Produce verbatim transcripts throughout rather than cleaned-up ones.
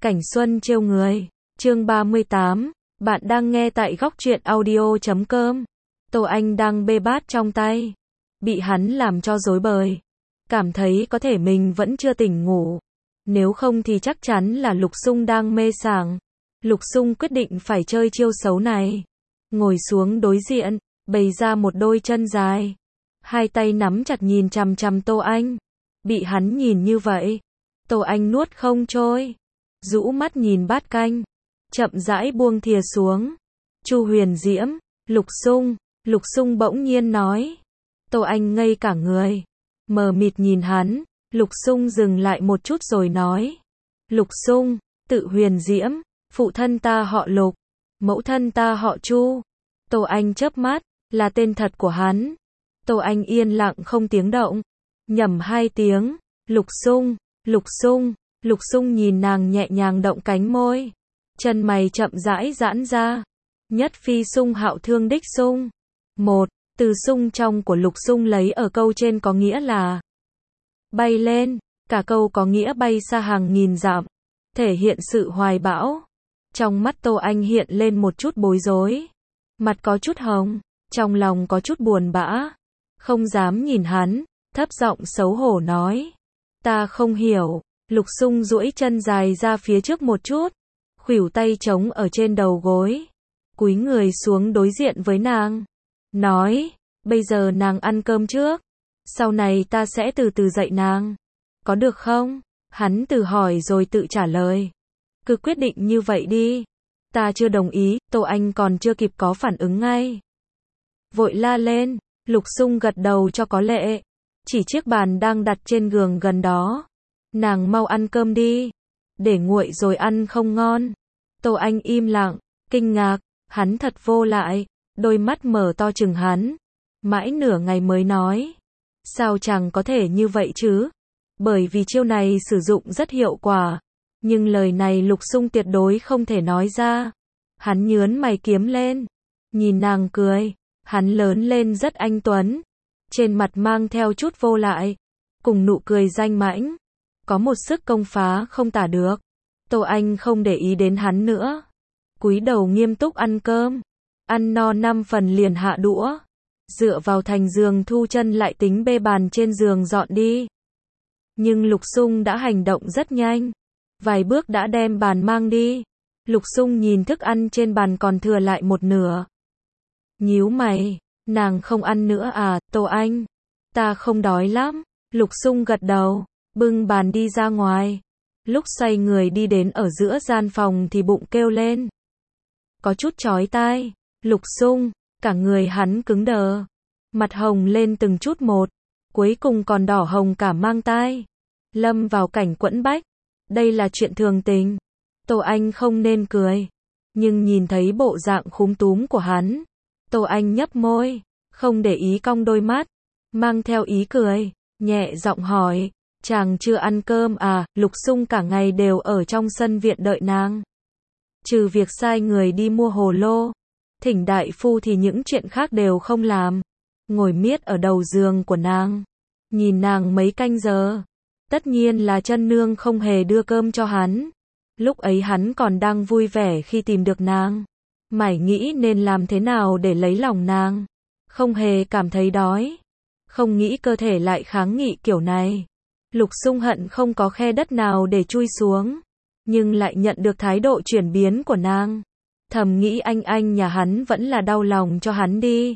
Cảnh xuân trêu người. Chương ba mươi tám. Bạn đang nghe tại góc truyện audio chấm com. Tô Anh đang bê bát trong tay, bị hắn làm cho rối bời. Cảm thấy có thể mình vẫn chưa tỉnh ngủ. Nếu không thì chắc chắn là Lục Xung đang mê sảng. Lục Xung quyết định phải chơi chiêu xấu này. Ngồi xuống đối diện, bày ra một đôi chân dài. Hai tay nắm chặt nhìn chằm chằm Tô Anh. Bị hắn nhìn như vậy, Tô Anh nuốt không trôi. Rũ mắt nhìn bát canh, chậm rãi buông thìa xuống. Chu Huyền Diễm, Lục Xung, Lục Xung bỗng nhiên nói. Tô Anh ngây cả người, mờ mịt nhìn hắn. Lục Xung dừng lại một chút rồi nói. Lục Xung, tự Huyền Diễm, phụ thân ta họ Lục, mẫu thân ta họ Chu. Tô Anh chớp mắt, là tên thật của hắn. Tô Anh yên lặng không tiếng động, nhẩm hai tiếng. Lục Xung, Lục Xung. Lục Xung nhìn nàng nhẹ nhàng động cánh môi, chân mày chậm rãi giãn ra. Nhất phi Xung hạo thương đích Xung. Một, từ Xung trong của Lục Xung lấy ở câu trên có nghĩa là bay lên, cả câu có nghĩa bay xa hàng nghìn dặm, thể hiện sự hoài bão. Trong mắt Tô Anh hiện lên một chút bối rối, mặt có chút hồng, trong lòng có chút buồn bã, không dám nhìn hắn, thấp giọng xấu hổ nói. Ta không hiểu. Lục Xung duỗi chân dài ra phía trước một chút, khuỷu tay trống ở trên đầu gối, cúi người xuống đối diện với nàng, nói, bây giờ nàng ăn cơm trước, sau này ta sẽ từ từ dạy nàng, có được không? Hắn từ hỏi rồi tự trả lời, cứ quyết định như vậy đi. Ta chưa đồng ý. Tô Anh còn chưa kịp có phản ứng ngay, vội la lên. Lục Xung gật đầu cho có lệ, chỉ chiếc bàn đang đặt trên giường gần đó. Nàng mau ăn cơm đi, để nguội rồi ăn không ngon. Tô Anh im lặng, kinh ngạc, hắn thật vô lại, đôi mắt mở to chừng hắn, mãi nửa ngày mới nói. Sao chẳng có thể như vậy chứ? Bởi vì chiêu này sử dụng rất hiệu quả, nhưng lời này Lục Xung tuyệt đối không thể nói ra. Hắn nhướn mày kiếm lên, nhìn nàng cười, hắn lớn lên rất anh tuấn, trên mặt mang theo chút vô lại, cùng nụ cười danh mãnh, có một sức công phá không tả được. Tô Anh không để ý đến hắn nữa, cúi đầu nghiêm túc ăn cơm, ăn no năm phần liền hạ đũa, dựa vào thành giường thu chân lại tính bê bàn trên giường dọn đi. Nhưng Lục Xung đã hành động rất nhanh, vài bước đã đem bàn mang đi. Lục Xung nhìn thức ăn trên bàn còn thừa lại một nửa, nhíu mày, nàng không ăn nữa à? Tô Anh, ta không đói lắm. Lục Xung gật đầu, bưng bàn đi ra ngoài. Lúc xoay người đi đến ở giữa gian phòng thì bụng kêu lên, có chút chói tai. Lục Xung, cả người hắn cứng đờ, mặt hồng lên từng chút một, cuối cùng còn đỏ hồng cả mang tai, lâm vào cảnh quẫn bách. Đây là chuyện thường tình. Tô Anh không nên cười, nhưng nhìn thấy bộ dạng khúm túm của hắn, Tô Anh nhấp môi, không để ý cong đôi mắt, mang theo ý cười, nhẹ giọng hỏi. Chàng chưa ăn cơm à? Lục Xung cả ngày đều ở trong sân viện đợi nàng, trừ việc sai người đi mua hồ lô, thỉnh đại phu thì những chuyện khác đều không làm. Ngồi miết ở đầu giường của nàng, nhìn nàng mấy canh giờ. Tất nhiên là chân nương không hề đưa cơm cho hắn. Lúc ấy hắn còn đang vui vẻ khi tìm được nàng, mải nghĩ nên làm thế nào để lấy lòng nàng, không hề cảm thấy đói, không nghĩ cơ thể lại kháng nghị kiểu này. Lục Xung hận không có khe đất nào để chui xuống, nhưng lại nhận được thái độ chuyển biến của nàng, thầm nghĩ anh anh nhà hắn vẫn là đau lòng cho hắn đi.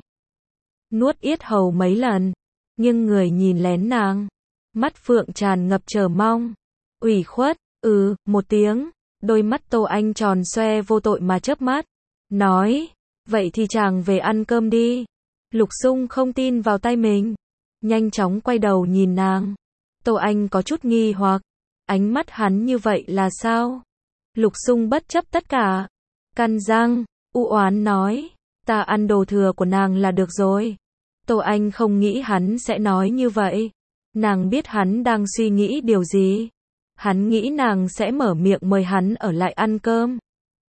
Nuốt yết hầu mấy lần, nhưng người nhìn lén nàng, mắt phượng tràn ngập chờ mong. Ủy khuất, ừ, một tiếng. Đôi mắt Tô Anh tròn xoe vô tội mà chớp mắt, nói, vậy thì chàng về ăn cơm đi. Lục Xung không tin vào tay mình, nhanh chóng quay đầu nhìn nàng. Tô Anh có chút nghi hoặc, ánh mắt hắn như vậy là sao? Lục Xung bất chấp tất cả, căn răng, u oán nói, ta ăn đồ thừa của nàng là được rồi. Tô Anh không nghĩ hắn sẽ nói như vậy, nàng biết hắn đang suy nghĩ điều gì. Hắn nghĩ nàng sẽ mở miệng mời hắn ở lại ăn cơm.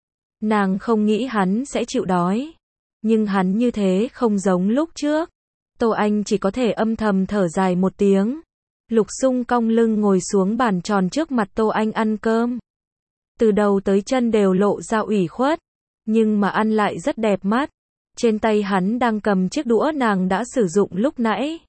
Nàng không nghĩ hắn sẽ chịu đói, nhưng hắn như thế không giống lúc trước. Tô Anh chỉ có thể âm thầm thở dài một tiếng. Lục Xung cong lưng ngồi xuống bàn tròn trước mặt Tô Anh ăn cơm. từ đầu tới chân đều lộ ra ủy khuất, nhưng mà ăn lại rất đẹp mắt. Trên tay hắn đang cầm chiếc đũa nàng đã sử dụng lúc nãy.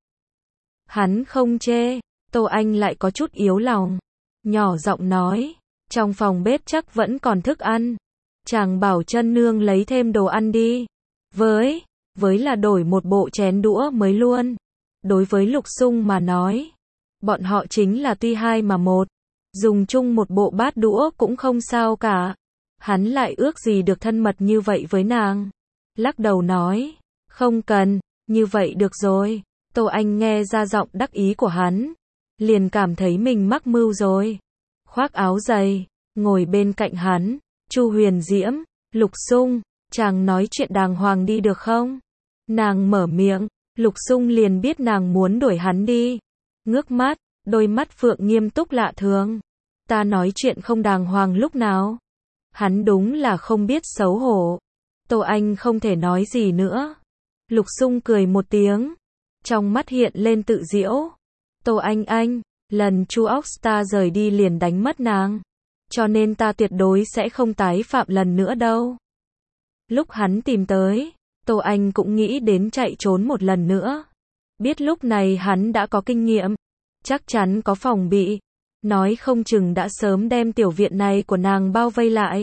Hắn không chê, Tô Anh lại có chút yếu lòng, nhỏ giọng nói, trong phòng bếp chắc vẫn còn thức ăn, chàng bảo Chân Nương lấy thêm đồ ăn đi. Với, với là đổi một bộ chén đũa mới luôn. Đối với Lục Xung mà nói, bọn họ chính là tuy hai mà một, dùng chung một bộ bát đũa cũng không sao cả. Hắn lại ước gì được thân mật như vậy với nàng. Lắc đầu nói, không cần, như vậy được rồi. Tô Anh nghe ra giọng đắc ý của hắn, liền cảm thấy mình mắc mưu rồi. Khoác áo dày, ngồi bên cạnh hắn, Chu Huyền Diễm, Lục Xung, chàng nói chuyện đàng hoàng đi được không? Nàng mở miệng, Lục Xung liền biết nàng muốn đuổi hắn đi. Ngước mắt, đôi mắt phượng nghiêm túc lạ thường. Ta nói chuyện không đàng hoàng lúc nào? Hắn đúng là không biết xấu hổ. Tô Anh không thể nói gì nữa. Lục Xung cười một tiếng, trong mắt hiện lên tự giễu. Tô Anh anh, lần Chu Oxta rời đi liền đánh mất nàng, cho nên ta tuyệt đối sẽ không tái phạm lần nữa đâu. Lúc hắn tìm tới, Tô Anh cũng nghĩ đến chạy trốn một lần nữa. Biết lúc này hắn đã có kinh nghiệm, chắc chắn có phòng bị, nói không chừng đã sớm đem tiểu viện này của nàng bao vây lại.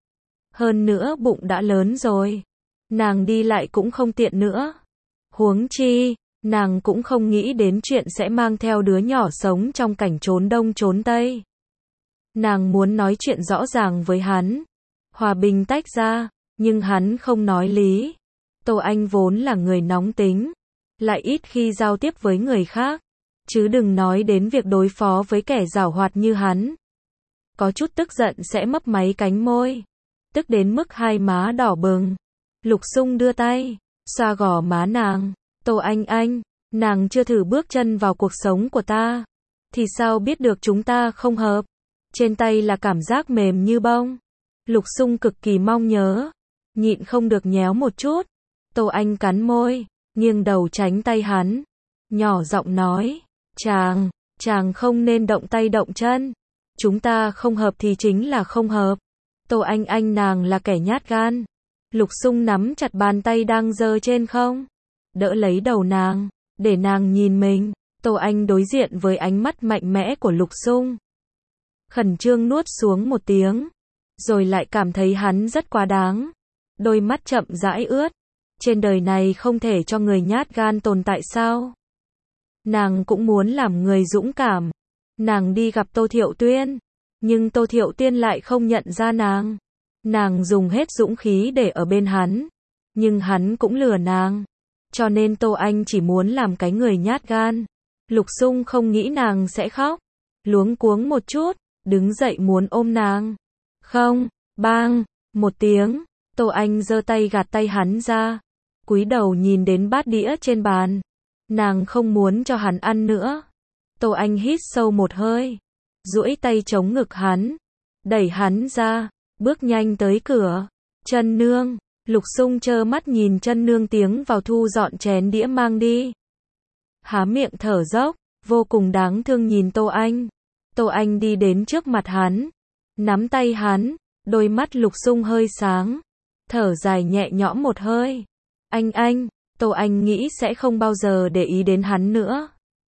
Hơn nữa bụng đã lớn rồi, nàng đi lại cũng không tiện nữa. Huống chi, nàng cũng không nghĩ đến chuyện sẽ mang theo đứa nhỏ sống trong cảnh trốn đông trốn tây. Nàng muốn nói chuyện rõ ràng với hắn, hòa bình tách ra, nhưng hắn không nói lý. Tô Anh vốn là người nóng tính, lại ít khi giao tiếp với người khác, chứ đừng nói đến việc đối phó với kẻ giảo hoạt như hắn. Có chút tức giận sẽ mấp máy cánh môi, tức đến mức hai má đỏ bừng. Lục Xung đưa tay, xoa gò má nàng. Tô Anh anh, nàng chưa thử bước chân vào cuộc sống của ta, thì sao biết được chúng ta không hợp? Trên tay là cảm giác mềm như bông. Lục Xung cực kỳ mong nhớ, nhịn không được nhéo một chút. Tô Anh cắn môi, nghiêng đầu tránh tay hắn, nhỏ giọng nói, chàng, chàng không nên động tay động chân. Chúng ta không hợp thì chính là không hợp. Tô Anh anh nàng là kẻ nhát gan. Lục Xung nắm chặt bàn tay đang giơ trên không, đỡ lấy đầu nàng, để nàng nhìn mình. Tô Anh đối diện với ánh mắt mạnh mẽ của Lục Xung, khẩn trương nuốt xuống một tiếng, rồi lại cảm thấy hắn rất quá đáng. Đôi mắt chậm rãi ướt. Trên đời này không thể cho người nhát gan tồn tại sao? Nàng cũng muốn làm người dũng cảm. Nàng đi gặp Tô Thiệu Tuyên, nhưng Tô Thiệu Tuyên lại không nhận ra nàng. Nàng dùng hết dũng khí để ở bên hắn, nhưng hắn cũng lừa nàng. Cho nên Tô Anh chỉ muốn làm cái người nhát gan. Lục Xung không nghĩ nàng sẽ khóc, luống cuống một chút, đứng dậy muốn ôm nàng. Không, bang, một tiếng, Tô Anh giơ tay gạt tay hắn ra, cúi đầu nhìn đến bát đĩa trên bàn. Nàng không muốn cho hắn ăn nữa. Tô Anh hít sâu một hơi, duỗi tay chống ngực hắn, đẩy hắn ra, bước nhanh tới cửa. Chân Nương, Lục Xung trơ mắt nhìn Chân Nương tiến vào thu dọn chén đĩa mang đi. Há miệng thở dốc, vô cùng đáng thương nhìn Tô Anh. Tô Anh đi đến trước mặt hắn, nắm tay hắn, đôi mắt Lục Xung hơi sáng, thở dài nhẹ nhõm một hơi. Anh anh, Tô Anh nghĩ sẽ không bao giờ để ý đến hắn nữa.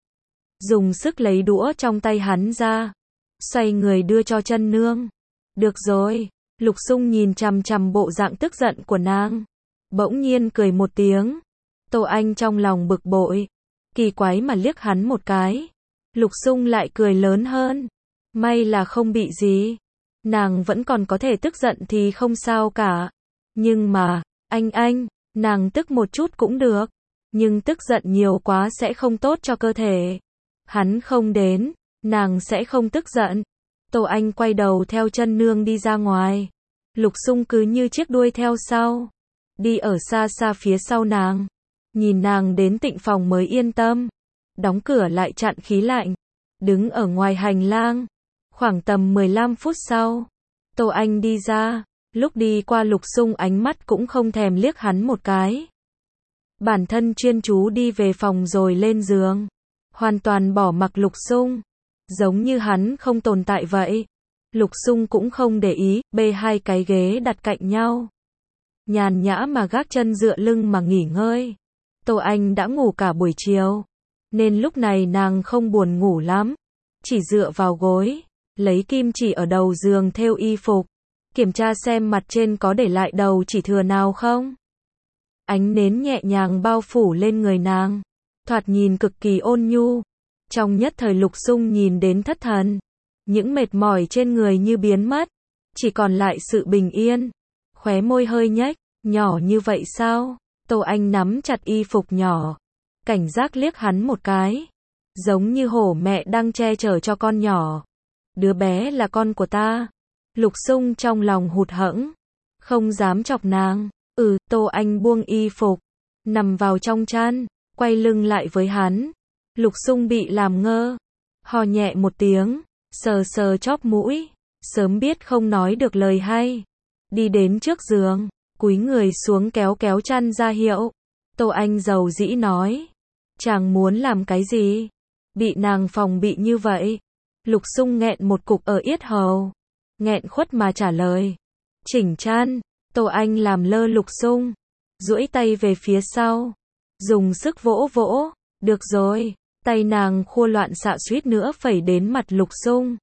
Dùng sức lấy đũa trong tay hắn ra, xoay người đưa cho Chân Nương. Được rồi. Lục Xung nhìn chằm chằm bộ dạng tức giận của nàng, bỗng nhiên cười một tiếng. Tô Anh trong lòng bực bội, kỳ quái mà liếc hắn một cái. Lục Xung lại cười lớn hơn. May là không bị gì. Nàng vẫn còn có thể tức giận thì không sao cả. Nhưng mà, anh anh, nàng tức một chút cũng được. Nhưng tức giận nhiều quá sẽ không tốt cho cơ thể. Hắn không đến, nàng sẽ không tức giận. Tô Anh quay đầu theo Chân Nương đi ra ngoài. Lục Xung cứ như chiếc đuôi theo sau, đi ở xa xa phía sau nàng. Nhìn nàng đến tịnh phòng mới yên tâm, đóng cửa lại chặn khí lạnh, đứng ở ngoài hành lang. Khoảng tầm mười lăm phút sau, Tô Anh đi ra. Lúc đi qua Lục Xung ánh mắt cũng không thèm liếc hắn một cái. Bản thân chuyên chú đi về phòng rồi lên giường, hoàn toàn bỏ mặc Lục Xung, giống như hắn không tồn tại vậy. Lục Sung cũng không để ý, bê hai cái ghế đặt cạnh nhau. Nhàn nhã mà gác chân dựa lưng mà nghỉ ngơi. Tô Anh đã ngủ cả buổi chiều, nên lúc này nàng không buồn ngủ lắm. Chỉ dựa vào gối, lấy kim chỉ ở đầu giường thêu y phục, kiểm tra xem mặt trên có để lại đầu chỉ thừa nào không. Ánh nến nhẹ nhàng bao phủ lên người nàng, thoạt nhìn cực kỳ ôn nhu. Trong nhất thời Lục Sung nhìn đến thất thần, những mệt mỏi trên người như biến mất, chỉ còn lại sự bình yên. Khóe môi hơi nhếch, nhỏ như vậy sao? Tô Anh nắm chặt y phục nhỏ, cảnh giác liếc hắn một cái, giống như hổ mẹ đang che chở cho con nhỏ. Đứa bé là con của ta. Lục Sung trong lòng hụt hẫng, không dám chọc nàng. Ừ, Tô Anh buông y phục, nằm vào trong chăn, quay lưng lại với hắn. Lục Sung bị làm ngơ, ho nhẹ một tiếng, sờ sờ chóp mũi, sớm biết không nói được lời hay. Đi đến trước giường, cúi người xuống kéo kéo chăn ra hiệu. Tô Anh dầu dĩ nói, chàng muốn làm cái gì? Bị nàng phòng bị như vậy. Lục Sung nghẹn một cục ở yết hầu, nghẹn khuất mà trả lời, chỉnh chăn. Tô Anh làm lơ Lục Sung, duỗi tay về phía sau, dùng sức vỗ vỗ. Được rồi. Tay nàng khua loạn xạ suýt nữa phẩy đến mặt Lục Sung.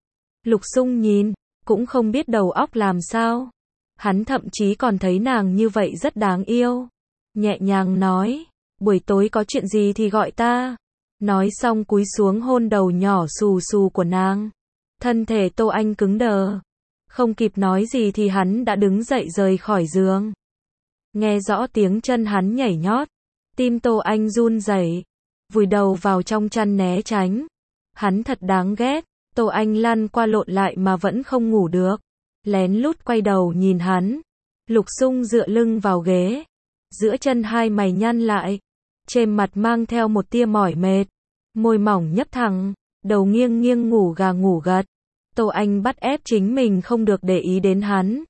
Lục Sung nhìn, cũng không biết đầu óc làm sao. Hắn thậm chí còn thấy nàng như vậy rất đáng yêu. Nhẹ nhàng nói, buổi tối có chuyện gì thì gọi ta. Nói xong cúi xuống hôn đầu nhỏ xù xù của nàng. Thân thể Tô Anh cứng đờ. Không kịp nói gì thì hắn đã đứng dậy rời khỏi giường. Nghe rõ tiếng chân hắn nhảy nhót, tim Tô Anh run rẩy, vùi đầu vào trong chăn né tránh. Hắn thật đáng ghét. Tô Anh lăn qua lộn lại mà vẫn không ngủ được, lén lút quay đầu nhìn hắn. Lục Sung dựa lưng vào ghế, giữa chân hai mày nhăn lại, trên mặt mang theo một tia mỏi mệt, môi mỏng nhấp thẳng, đầu nghiêng nghiêng ngủ gà ngủ gật. Tô Anh bắt ép chính mình không được để ý đến hắn.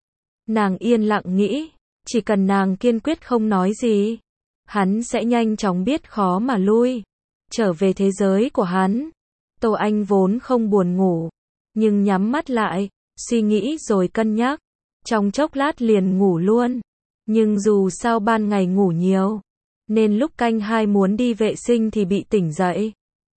Nàng yên lặng nghĩ, chỉ cần nàng kiên quyết không nói gì, hắn sẽ nhanh chóng biết khó mà lui, trở về thế giới của hắn. Tô Anh vốn không buồn ngủ, nhưng nhắm mắt lại, suy nghĩ rồi cân nhắc, trong chốc lát liền ngủ luôn. Nhưng dù sao ban ngày ngủ nhiều, nên lúc canh hai muốn đi vệ sinh thì bị tỉnh dậy.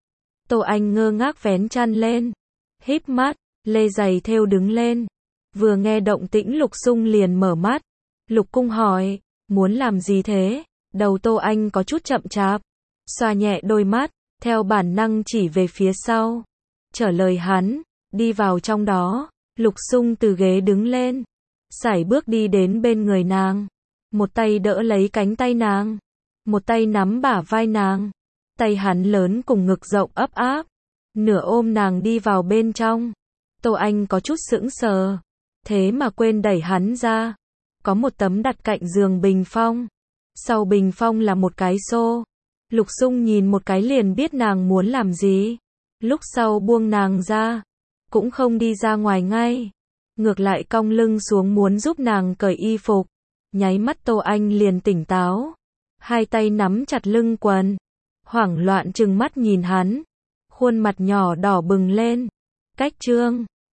Tô Anh ngơ ngác vén chăn lên, híp mắt, lê giày thêu đứng lên. Vừa nghe động tĩnh Lục Sung liền mở mắt. Lục Cung hỏi, muốn làm gì thế? Đầu Tô Anh có chút chậm chạp, xoa nhẹ đôi mắt, theo bản năng chỉ về phía sau. Trả lời hắn, đi vào trong đó. Lục Sung từ ghế đứng lên, sải bước đi đến bên người nàng, một tay đỡ lấy cánh tay nàng, một tay nắm bả vai nàng. Tay hắn lớn cùng ngực rộng ấp áp, nửa ôm nàng đi vào bên trong. Tô Anh có chút sững sờ, thế mà quên đẩy hắn ra. Có một tấm đặt cạnh giường bình phong, sau bình phong là một cái xô. Lục Sung nhìn một cái liền biết nàng muốn làm gì. Lúc sau buông nàng ra, cũng không đi ra ngoài ngay, ngược lại cong lưng xuống muốn giúp nàng cởi y phục. Nháy mắt Tô Anh liền tỉnh táo, hai tay nắm chặt lưng quần, hoảng loạn trừng mắt nhìn hắn, khuôn mặt nhỏ đỏ bừng lên. Cách trương